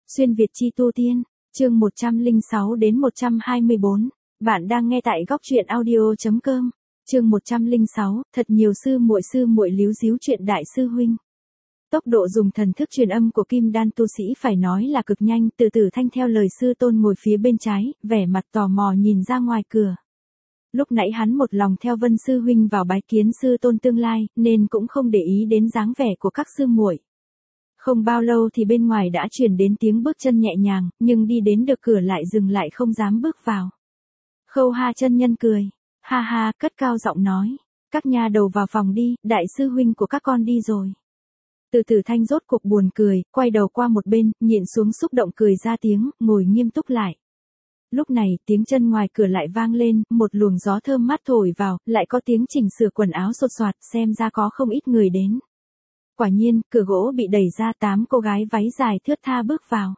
Xuyên Việt chi tu tiên, chương 106 đến 124. Bạn đang nghe tại góc truyện audio.com. Chương 106, thật nhiều sư muội líu díu chuyện đại sư huynh. Tốc độ dùng thần thức truyền âm của Kim Đan tu sĩ phải nói là cực nhanh, từ từ thanh theo lời sư tôn ngồi phía bên trái, vẻ mặt tò mò nhìn ra ngoài cửa. Lúc nãy hắn một lòng theo Vân sư huynh vào bái kiến sư tôn tương lai, nên cũng không để ý đến dáng vẻ của các sư muội. Không bao lâu thì bên ngoài đã truyền đến tiếng bước chân nhẹ nhàng, nhưng đi đến được cửa lại dừng lại không dám bước vào. Khâu Ha chân nhân cười, ha ha, cất cao giọng nói, các nha đầu vào phòng đi, đại sư huynh của các con đi rồi. Từ từ thanh rốt cuộc buồn cười, quay đầu qua một bên, nhịn xuống xúc động cười ra tiếng, ngồi nghiêm túc lại. Lúc này tiếng chân ngoài cửa lại vang lên, một luồng gió thơm mát thổi vào, lại có tiếng chỉnh sửa quần áo sột soạt, xem ra có không ít người đến. Quả nhiên, cửa gỗ bị đẩy ra, 8 cô gái váy dài thướt tha bước vào.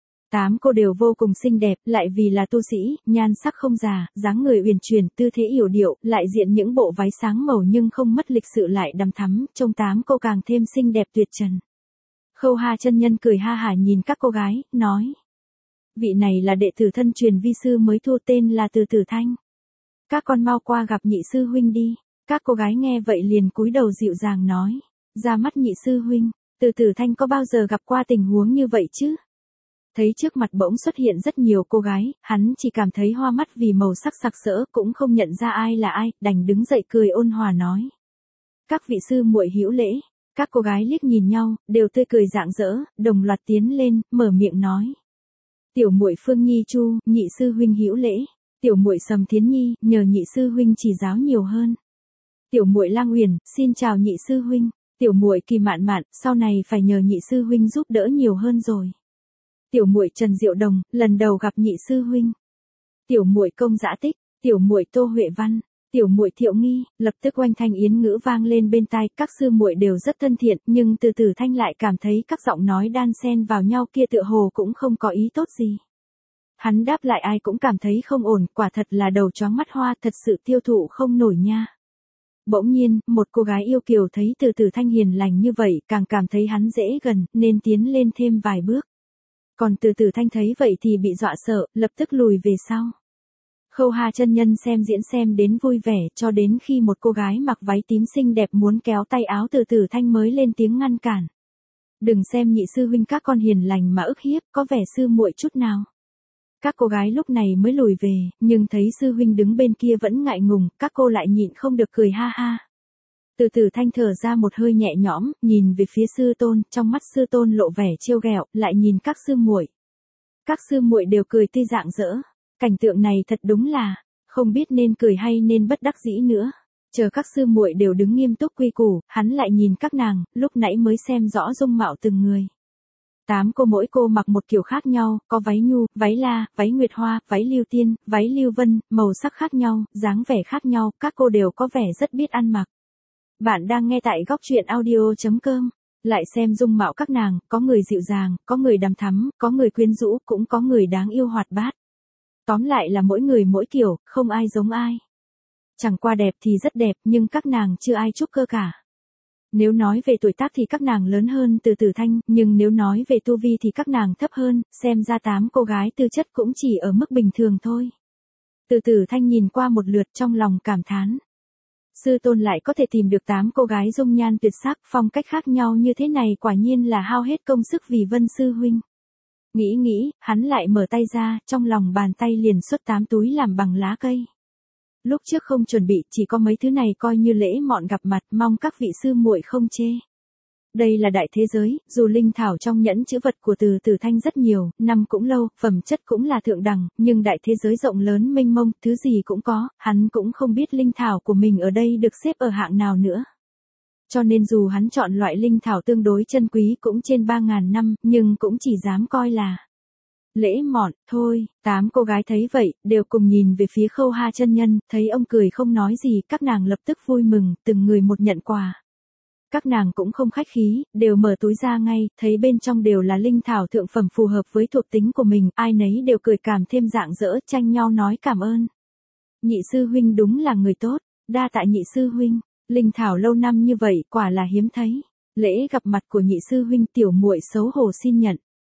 8 cô đều vô cùng xinh đẹp, lại vì là tu sĩ, nhan sắc không già, dáng người uyển chuyển, tư thế yểu điệu, lại diện những bộ váy sáng màu nhưng không mất lịch sự lại đằm thắm, trông 8 cô càng thêm xinh đẹp tuyệt trần. Khâu Ha chân nhân cười ha hả nhìn các cô gái, nói: vị này là đệ tử thân truyền vi sư mới thu, tên là Từ Tử Thanh. Các con mau qua gặp nhị sư huynh đi. Các cô gái nghe vậy liền cúi đầu dịu dàng nói: ra mắt nhị sư huynh. Từ Tử Thanh có bao giờ gặp qua tình huống như vậy chứ? Thấy trước mặt bỗng xuất hiện rất nhiều cô gái, hắn chỉ cảm thấy hoa mắt vì màu sắc sặc sỡ, cũng không nhận ra ai là ai, đành đứng dậy cười ôn hòa nói: các vị sư muội hữu lễ. Các cô gái liếc nhìn nhau, đều tươi cười rạng rỡ, đồng loạt tiến lên, mở miệng nói: tiểu muội Phương Nhi Chu, nhị sư huynh hữu lễ. Tiểu muội Sầm Thiến Nhi, nhờ nhị sư huynh chỉ giáo nhiều hơn. Tiểu muội Lang Uyển, xin chào nhị sư huynh. Tiểu muội Kỳ Mạn Mạn, sau này phải nhờ nhị sư huynh giúp đỡ nhiều hơn rồi. Tiểu muội Trần Diệu Đồng, lần đầu gặp nhị sư huynh. Tiểu muội Công Dã Tích, tiểu muội Tô Huệ Văn, tiểu muội Thiệu Nghi. Lập tức oanh thanh yến ngữ vang lên bên tai, các sư muội đều rất thân thiện, nhưng Từ Tử Thanh lại cảm thấy các giọng nói đan xen vào nhau kia tựa hồ cũng không có ý tốt gì. Hắn đáp lại ai cũng cảm thấy không ổn, quả thật là đầu chóng mắt hoa, thật sự tiêu thụ không nổi nha. Bỗng nhiên, một cô gái yêu kiều thấy Từ Tử Thanh hiền lành như vậy, càng cảm thấy hắn dễ gần, nên tiến lên thêm vài bước. Còn Từ Tử Thanh thấy vậy thì bị dọa sợ, lập tức lùi về sau. Khâu Ha chân nhân xem diễn xem đến vui vẻ, cho đến khi một cô gái mặc váy tím xinh đẹp muốn kéo tay áo Từ Tử Thanh mới lên tiếng ngăn cản. Đừng xem nhị sư huynh các con hiền lành mà ức hiếp, có vẻ sư muội chút nào. Các cô gái lúc này mới lùi về, nhưng thấy sư huynh đứng bên kia vẫn ngại ngùng, các cô lại nhịn không được cười ha ha. Từ Tử Thanh thở ra một hơi nhẹ nhõm, nhìn về phía sư tôn, trong mắt sư tôn lộ vẻ trêu ghẹo, lại nhìn các sư muội. Các sư muội đều cười tươi rạng rỡ. Cảnh tượng này thật đúng là, không biết nên cười hay nên bất đắc dĩ nữa. Chờ các sư muội đều đứng nghiêm túc quy củ, hắn lại nhìn các nàng, lúc nãy mới xem rõ dung mạo từng người. 8 cô mỗi cô mặc một kiểu khác nhau, có váy nhu, váy la, váy nguyệt hoa, váy lưu tiên, váy lưu vân, màu sắc khác nhau, dáng vẻ khác nhau, các cô đều có vẻ rất biết ăn mặc. Bạn đang nghe tại góc truyện audio.com. Lại xem dung mạo các nàng, có người dịu dàng, có người đằm thắm, có người quyến rũ, cũng có người đáng yêu hoạt bát. Tóm lại là mỗi người mỗi kiểu, không ai giống ai. Chẳng qua đẹp thì rất đẹp, nhưng các nàng chưa ai trúc cơ cả. Nếu nói về tuổi tác thì các nàng lớn hơn Từ Tử Thanh, nhưng nếu nói về tu vi thì các nàng thấp hơn, xem ra 8 cô gái tư chất cũng chỉ ở mức bình thường thôi. Từ Tử Thanh nhìn qua một lượt trong lòng cảm thán. Sư tôn lại có thể tìm được 8 cô gái dung nhan tuyệt sắc, phong cách khác nhau như thế này, quả nhiên là hao hết công sức vì Vân sư huynh. Nghĩ, hắn lại mở tay ra, trong lòng bàn tay liền xuất 8 túi làm bằng lá cây. Lúc trước không chuẩn bị, chỉ có mấy thứ này coi như lễ mọn gặp mặt, mong các vị sư muội không chê. Đây là đại thế giới, dù linh thảo trong nhẫn chữ vật của Từ Tử Thanh rất nhiều, năm cũng lâu, phẩm chất cũng là thượng đẳng, nhưng đại thế giới rộng lớn mênh mông, thứ gì cũng có, hắn cũng không biết linh thảo của mình ở đây được xếp ở hạng nào nữa. Cho nên dù hắn chọn loại linh thảo tương đối chân quý cũng trên 3.000 năm, nhưng cũng chỉ dám coi là lễ mọn, thôi. 8 cô gái thấy vậy, đều cùng nhìn về phía Khâu Ha chân nhân, thấy ông cười không nói gì, các nàng lập tức vui mừng, từng người một nhận quà. Các nàng cũng không khách khí, đều mở túi ra ngay, thấy bên trong đều là linh thảo thượng phẩm phù hợp với thuộc tính của mình, ai nấy đều cười cảm thêm rạng rỡ, tranh nhau nói cảm ơn. Nhị sư huynh đúng là người tốt, đa tạ nhị sư huynh, linh thảo lâu năm như vậy quả là hiếm thấy. Lễ gặp mặt của nhị sư huynh tiểu muội xấu hổ xin nhận.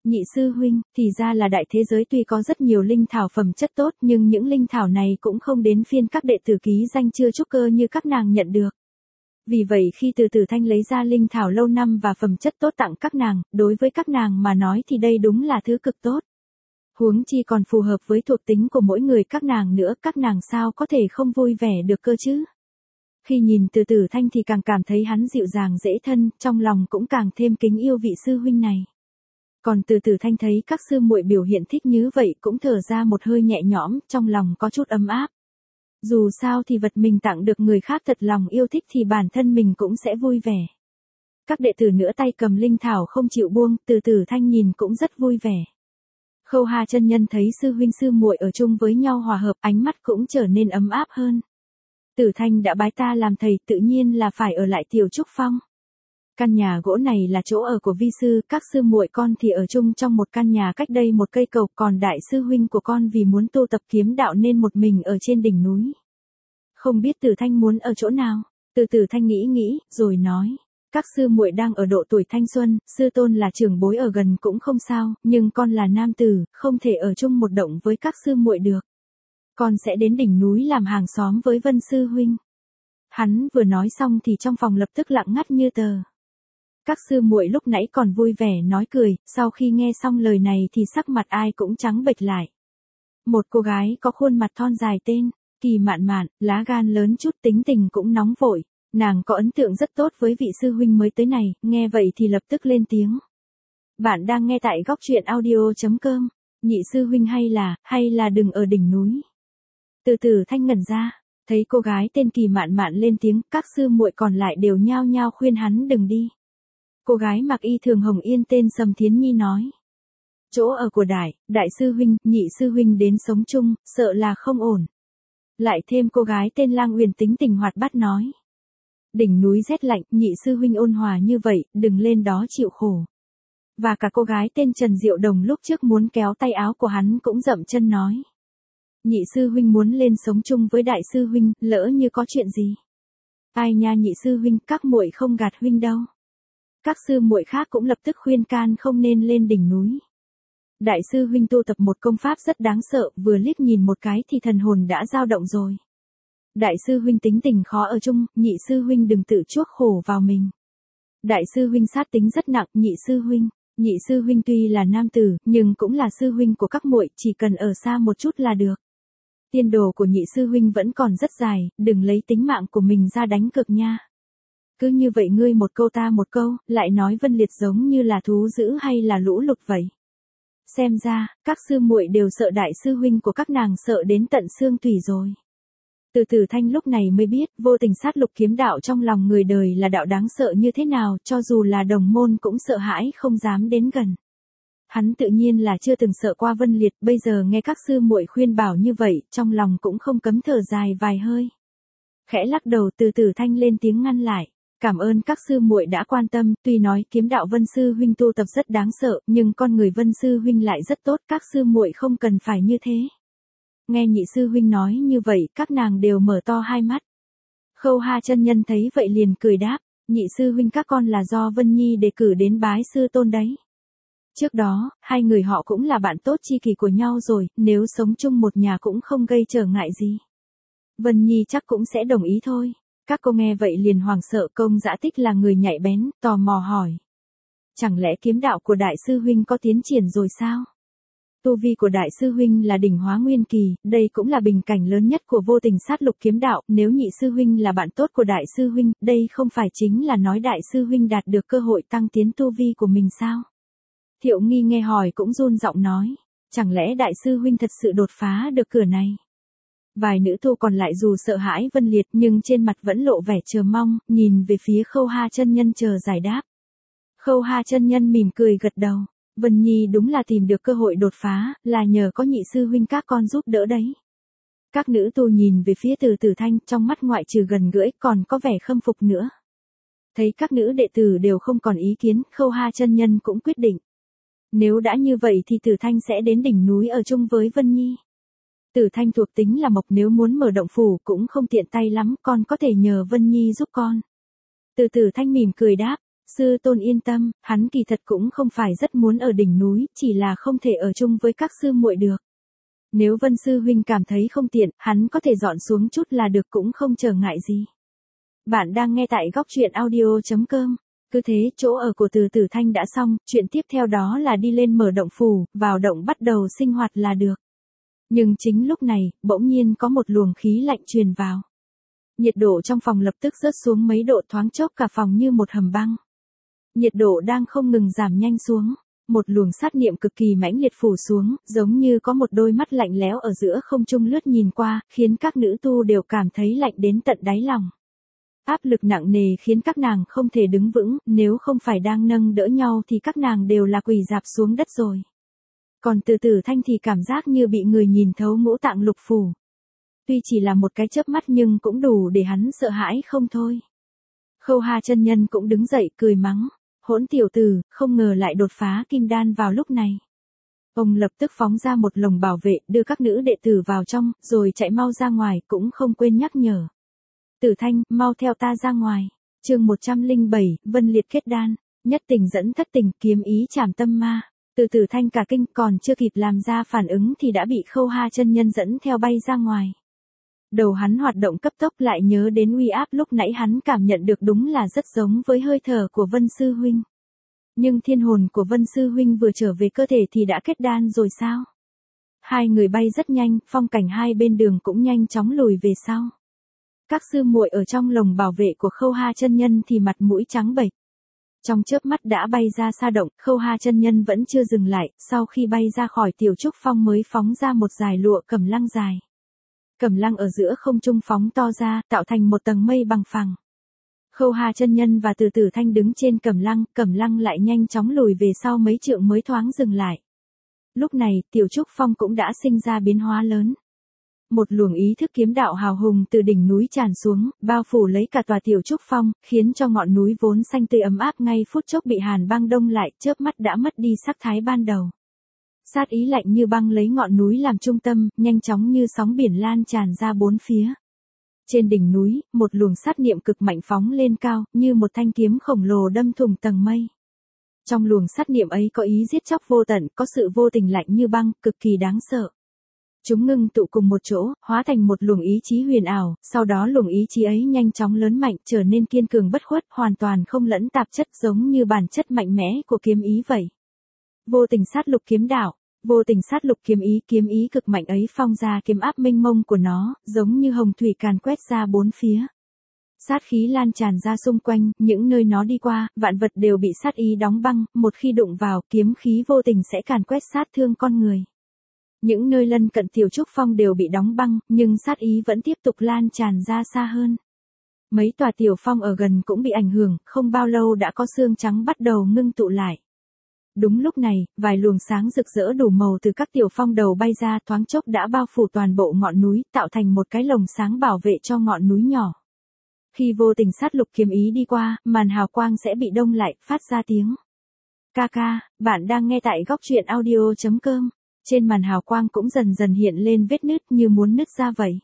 Nhị sư huynh, thì ra là đại thế giới tuy có rất nhiều linh thảo phẩm chất tốt nhưng những linh thảo này cũng không đến phiên các đệ tử ký danh chưa trúc cơ như các nàng nhận được. Vì vậy khi từ Tử Thanh lấy ra linh thảo lâu năm và phẩm chất tốt tặng các nàng, đối với các nàng mà nói thì đây đúng là thứ cực tốt. Huống chi còn phù hợp với thuộc tính của mỗi người các nàng nữa, các nàng sao có thể không vui vẻ được cơ chứ. Khi nhìn từ Tử Thanh thì càng cảm thấy hắn dịu dàng dễ thân, trong lòng cũng càng thêm kính yêu vị sư huynh này. Còn từ Tử Thanh thấy các sư muội biểu hiện thích như vậy cũng thở ra một hơi nhẹ nhõm, trong lòng có chút ấm áp. Dù sao thì vật mình tặng được người khác thật lòng yêu thích thì bản thân mình cũng sẽ vui vẻ. Các đệ tử nữa tay cầm linh thảo không chịu buông, từ Tử Thanh nhìn cũng rất vui vẻ. Khâu Hà chân nhân thấy sư huynh sư muội ở chung với nhau hòa hợp, ánh mắt cũng trở nên ấm áp hơn. Tử Thanh đã bái ta làm thầy, tự nhiên là phải ở lại Tiểu Trúc Phong. Căn nhà gỗ này là chỗ ở của vi sư, các sư muội con thì ở chung trong một căn nhà cách đây một cây cầu, còn đại sư huynh của con vì muốn tu tập kiếm đạo nên một mình ở trên đỉnh núi. Không biết Tử Thanh muốn ở chỗ nào? Từ Tử Thanh nghĩ, rồi nói. Các sư muội đang ở độ tuổi thanh xuân, sư tôn là trưởng bối ở gần cũng không sao, nhưng con là nam tử, không thể ở chung một động với các sư muội được. Con sẽ đến đỉnh núi làm hàng xóm với Vân sư huynh. Hắn vừa nói xong thì trong phòng lập tức lặng ngắt như tờ. Các sư muội lúc nãy còn vui vẻ nói cười, sau khi nghe xong lời này thì sắc mặt ai cũng trắng bệch lại. Một cô gái có khuôn mặt thon dài tên Kỳ Mạn Mạn, lá gan lớn chút, tính tình cũng nóng vội. Nàng có ấn tượng rất tốt với vị sư huynh mới tới này, nghe vậy thì lập tức lên tiếng. Bạn đang nghe tại góc truyện audio.com. Nhị sư huynh hay là đừng ở đỉnh núi. Từ Tử Thanh ngẩn ra, thấy cô gái tên Kỳ Mạn Mạn lên tiếng, các sư muội còn lại đều nhao nhao khuyên hắn đừng đi. Cô gái mặc y thường hồng yên tên Sầm Thiến Nhi nói. Chỗ ở của đại sư huynh, nhị sư huynh đến sống chung, sợ là không ổn. Lại thêm cô gái tên Lang Uyển tính tình hoạt bát nói. Đỉnh núi rét lạnh, nhị sư huynh ôn hòa như vậy, đừng lên đó chịu khổ. Và cả cô gái tên Trần Diệu Đồng lúc trước muốn kéo tay áo của hắn cũng dậm chân nói. Nhị sư huynh muốn lên sống chung với đại sư huynh, lỡ như có chuyện gì. Ai nha nhị sư huynh, các muội không gạt huynh đâu. Các sư muội khác cũng lập tức khuyên can không nên lên đỉnh núi. Đại sư huynh tu tập một công pháp rất đáng sợ, vừa liếc nhìn một cái thì thần hồn đã dao động rồi. Đại sư huynh tính tình khó ở chung, nhị sư huynh đừng tự chuốc khổ vào mình. Đại sư huynh sát tính rất nặng, nhị sư huynh tuy là nam tử, nhưng cũng là sư huynh của các muội, chỉ cần ở xa một chút là được. Tiên đồ của nhị sư huynh vẫn còn rất dài, đừng lấy tính mạng của mình ra đánh cược nha. Cứ như vậy ngươi một câu ta một câu, lại nói Vân Liệt giống như là thú dữ hay là lũ lụt vậy. Xem ra, các sư muội đều sợ đại sư huynh của các nàng sợ đến tận xương tủy rồi. Từ Tử Thanh lúc này mới biết, vô tình sát lục kiếm đạo trong lòng người đời là đạo đáng sợ như thế nào, cho dù là đồng môn cũng sợ hãi không dám đến gần. Hắn tự nhiên là chưa từng sợ qua Vân Liệt, bây giờ nghe các sư muội khuyên bảo như vậy, trong lòng cũng không cấm thở dài vài hơi. Khẽ lắc đầu, Từ Tử Thanh lên tiếng ngăn lại. Cảm ơn các sư muội đã quan tâm, tuy nói kiếm đạo Vân sư huynh tu tập rất đáng sợ, nhưng con người Vân sư huynh lại rất tốt, các sư muội không cần phải như thế. Nghe nhị sư huynh nói như vậy, các nàng đều mở to hai mắt. Khâu Hà chân nhân thấy vậy liền cười đáp, nhị sư huynh các con là do Vân Nhi đề cử đến bái sư tôn đấy. Trước đó, hai người họ cũng là bạn tốt tri kỷ của nhau rồi, nếu sống chung một nhà cũng không gây trở ngại gì. Vân Nhi chắc cũng sẽ đồng ý thôi. Các cô nghe vậy liền hoảng sợ, Công Dã Tích là người nhạy bén, tò mò hỏi. Chẳng lẽ kiếm đạo của đại sư huynh có tiến triển rồi sao? Tu vi của đại sư huynh là đỉnh hóa nguyên kỳ, đây cũng là bình cảnh lớn nhất của vô tình sát lục kiếm đạo, nếu nhị sư huynh là bạn tốt của đại sư huynh, đây không phải chính là nói đại sư huynh đạt được cơ hội tăng tiến tu vi của mình sao? Thiệu Nghi nghe hỏi cũng run giọng nói, chẳng lẽ đại sư huynh thật sự đột phá được cửa này? Vài nữ tu còn lại dù sợ hãi Vân Liệt nhưng trên mặt vẫn lộ vẻ chờ mong, nhìn về phía Khâu Hà chân nhân chờ giải đáp. Khâu Hà chân nhân mỉm cười gật đầu, Vân Nhi đúng là tìm được cơ hội đột phá, là nhờ có nhị sư huynh các con giúp đỡ đấy. Các nữ tu nhìn về phía Từ Tử Thanh, trong mắt ngoại trừ gần gũi còn có vẻ khâm phục nữa. Thấy các nữ đệ tử đều không còn ý kiến, Khâu Hà chân nhân cũng quyết định. Nếu đã như vậy thì Tử Thanh sẽ đến đỉnh núi ở chung với Vân Nhi. Tử Thanh thuộc tính là mộc, nếu muốn mở động phủ cũng không tiện tay lắm, con có thể nhờ Vân Nhi giúp con. Từ Tử Thanh mỉm cười đáp, Sư tôn yên tâm, hắn kỳ thật cũng không phải rất muốn ở đỉnh núi, chỉ là không thể ở chung với các sư muội được. Nếu Vân sư huynh cảm thấy không tiện, hắn có thể dọn xuống chút là được cũng không trở ngại gì. Bạn đang nghe tại góc truyện audio.com. Cứ thế, chỗ ở của Từ Tử Thanh đã xong, chuyện tiếp theo đó là đi lên mở động phủ, vào động bắt đầu sinh hoạt là được. Nhưng chính lúc này, bỗng nhiên có một luồng khí lạnh truyền vào. Nhiệt độ trong phòng lập tức rớt xuống mấy độ, thoáng chốc cả phòng như một hầm băng. Nhiệt độ đang không ngừng giảm nhanh xuống. Một luồng sát niệm cực kỳ mãnh liệt phủ xuống, giống như có một đôi mắt lạnh lẽo ở giữa không trung lướt nhìn qua, khiến các nữ tu đều cảm thấy lạnh đến tận đáy lòng. Áp lực nặng nề khiến các nàng không thể đứng vững, nếu không phải đang nâng đỡ nhau thì các nàng đều là quỳ rạp xuống đất rồi. Còn Từ Tử Thanh thì cảm giác như bị người nhìn thấu ngũ tạng lục phủ. Tuy chỉ là một cái chớp mắt nhưng cũng đủ để hắn sợ hãi không thôi. Khâu Hà chân nhân cũng đứng dậy cười mắng. Hỗn tiểu tử, không ngờ lại đột phá kim đan vào lúc này. Ông lập tức phóng ra một lồng bảo vệ, đưa các nữ đệ tử vào trong, rồi chạy mau ra ngoài, cũng không quên nhắc nhở. Tử Thanh, mau theo ta ra ngoài. Chương 107, Vân Liệt kết đan, nhất tình dẫn thất tình, kiếm ý trảm tâm ma. Từ Tử Thanh cả kinh, còn chưa kịp làm ra phản ứng thì đã bị Khâu Hà chân nhân dẫn theo bay ra ngoài. Đầu hắn hoạt động cấp tốc, lại nhớ đến uy áp lúc nãy hắn cảm nhận được, đúng là rất giống với hơi thở của Vân sư huynh. Nhưng thiên hồn của Vân sư huynh vừa trở về cơ thể thì đã kết đan rồi sao? Hai người bay rất nhanh, phong cảnh hai bên đường cũng nhanh chóng lùi về sau. Các sư muội ở trong lồng bảo vệ của Khâu Hà chân nhân thì mặt mũi trắng bệch. Trong chớp mắt đã bay ra xa động, Khâu Hà chân nhân vẫn chưa dừng lại, sau khi bay ra khỏi tiểu trúc phong mới phóng ra một dải lụa cẩm lăng dài. Cẩm lăng ở giữa không trung phóng to ra, tạo thành một tầng mây bằng phẳng. Khâu Hà chân nhân và Từ Tử Thanh đứng trên cẩm lăng lại nhanh chóng lùi về sau mấy trượng mới thoáng dừng lại. Lúc này, tiểu trúc phong cũng đã sinh ra biến hóa lớn. Một luồng ý thức kiếm đạo hào hùng từ đỉnh núi tràn xuống, bao phủ lấy cả tòa tiểu trúc phong, khiến cho ngọn núi vốn xanh tươi ấm áp ngay phút chốc bị hàn băng đông lại, chớp mắt đã mất đi sắc thái ban đầu. Sát ý lạnh như băng lấy ngọn núi làm trung tâm, nhanh chóng như sóng biển lan tràn ra bốn phía. Trên đỉnh núi, một luồng sát niệm cực mạnh phóng lên cao, như một thanh kiếm khổng lồ đâm thủng tầng mây. Trong luồng sát niệm ấy có ý giết chóc vô tận, có sự vô tình lạnh như băng, cực kỳ đáng sợ. Chúng ngưng tụ cùng một chỗ, hóa thành một luồng ý chí huyền ảo, sau đó luồng ý chí ấy nhanh chóng lớn mạnh, trở nên kiên cường bất khuất, hoàn toàn không lẫn tạp chất, giống như bản chất mạnh mẽ của kiếm ý vậy. Vô tình sát lục kiếm đạo. Vô tình sát lục kiếm ý cực mạnh ấy phong ra kiếm áp mênh mông của nó, giống như hồng thủy càn quét ra bốn phía. Sát khí lan tràn ra xung quanh, những nơi nó đi qua, vạn vật đều bị sát ý đóng băng, một khi đụng vào, kiếm khí vô tình sẽ càn quét sát thương con người. Những nơi lân cận tiểu trúc phong đều bị đóng băng, nhưng sát ý vẫn tiếp tục lan tràn ra xa hơn. Mấy tòa tiểu phong ở gần cũng bị ảnh hưởng, không bao lâu đã có xương trắng bắt đầu ngưng tụ lại. Đúng lúc này, vài luồng sáng rực rỡ đủ màu từ các tiểu phong đầu bay ra, thoáng chốc đã bao phủ toàn bộ ngọn núi, tạo thành một cái lồng sáng bảo vệ cho ngọn núi nhỏ. Khi vô tình sát lục kiếm ý đi qua, màn hào quang sẽ bị đông lại, phát ra tiếng. Ca, bạn đang nghe tại góc truyện audio.com. Trên màn hào quang cũng dần dần hiện lên vết nứt như muốn nứt ra vậy.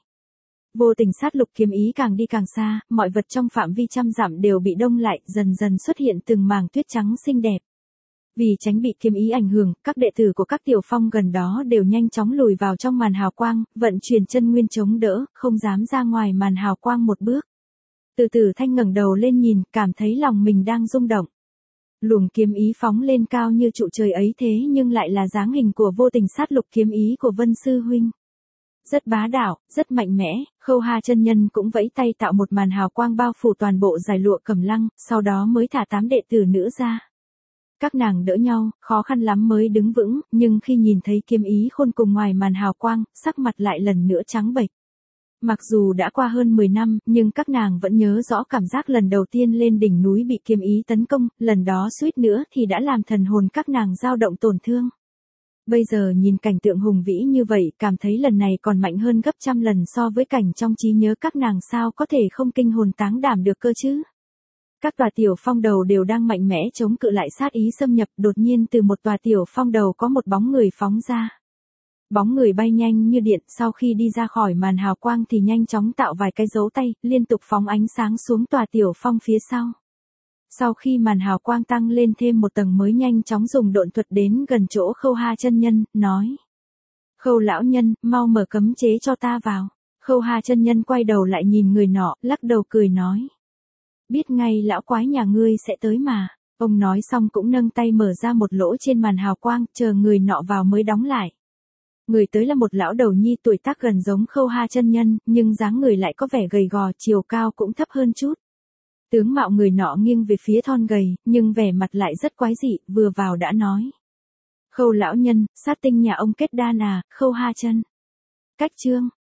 Vô tình sát lục kiếm ý càng đi càng xa, mọi vật trong phạm vi trăm dặm đều bị đông lại, dần dần xuất hiện từng mảng tuyết trắng xinh đẹp. Vì tránh bị kiếm ý ảnh hưởng, các đệ tử của các tiểu phong gần đó đều nhanh chóng lùi vào trong màn hào quang, vận chuyển chân nguyên chống đỡ, không dám ra ngoài màn hào quang một bước. Từ Tử Thanh ngẩng đầu lên nhìn, cảm thấy lòng mình đang rung động. Luồng kiếm ý phóng lên cao như trụ trời ấy thế nhưng lại là dáng hình của vô tình sát lục kiếm ý của Vân sư huynh. Rất bá đạo, rất mạnh mẽ, Khâu Hà chân nhân cũng vẫy tay tạo một màn hào quang bao phủ toàn bộ dải lụa cẩm lăng, sau đó mới thả 8 đệ tử nữ ra. Các nàng đỡ nhau, khó khăn lắm mới đứng vững, nhưng khi nhìn thấy kiếm ý khôn cùng ngoài màn hào quang, sắc mặt lại lần nữa trắng bệch. Mặc dù đã qua hơn 10 năm, nhưng các nàng vẫn nhớ rõ cảm giác lần đầu tiên lên đỉnh núi bị kiếm ý tấn công, lần đó suýt nữa thì đã làm thần hồn các nàng dao động tổn thương. Bây giờ nhìn cảnh tượng hùng vĩ như vậy, cảm thấy lần này còn mạnh hơn gấp trăm lần so với cảnh trong trí nhớ các nàng, sao có thể không kinh hồn táng đảm được cơ chứ. Các tòa tiểu phong đầu đều đang mạnh mẽ chống cự lại sát ý xâm nhập, đột nhiên từ một tòa tiểu phong đầu có một bóng người phóng ra. Bóng người bay nhanh như điện, sau khi đi ra khỏi màn hào quang thì nhanh chóng tạo vài cái dấu tay, liên tục phóng ánh sáng xuống tòa tiểu phong phía sau. Sau khi màn hào quang tăng lên thêm một tầng mới nhanh chóng dùng độn thuật đến gần chỗ Khâu Ha chân nhân, nói. Khâu lão nhân, mau mở cấm chế cho ta vào. Khâu Ha chân nhân quay đầu lại nhìn người nọ, lắc đầu cười nói. Biết ngay lão quái nhà ngươi sẽ tới mà. Ông nói xong cũng nâng tay mở ra một lỗ trên màn hào quang, chờ người nọ vào mới đóng lại. Người tới là một lão đầu nhi tuổi tác gần giống Khâu Ha chân nhân, nhưng dáng người lại có vẻ gầy gò, chiều cao cũng thấp hơn chút. Tướng mạo người nọ nghiêng về phía thon gầy, nhưng vẻ mặt lại rất quái dị, vừa vào đã nói. Khâu lão nhân, sát tinh nhà ông kết đan à, Khâu Ha chân. Cách chương.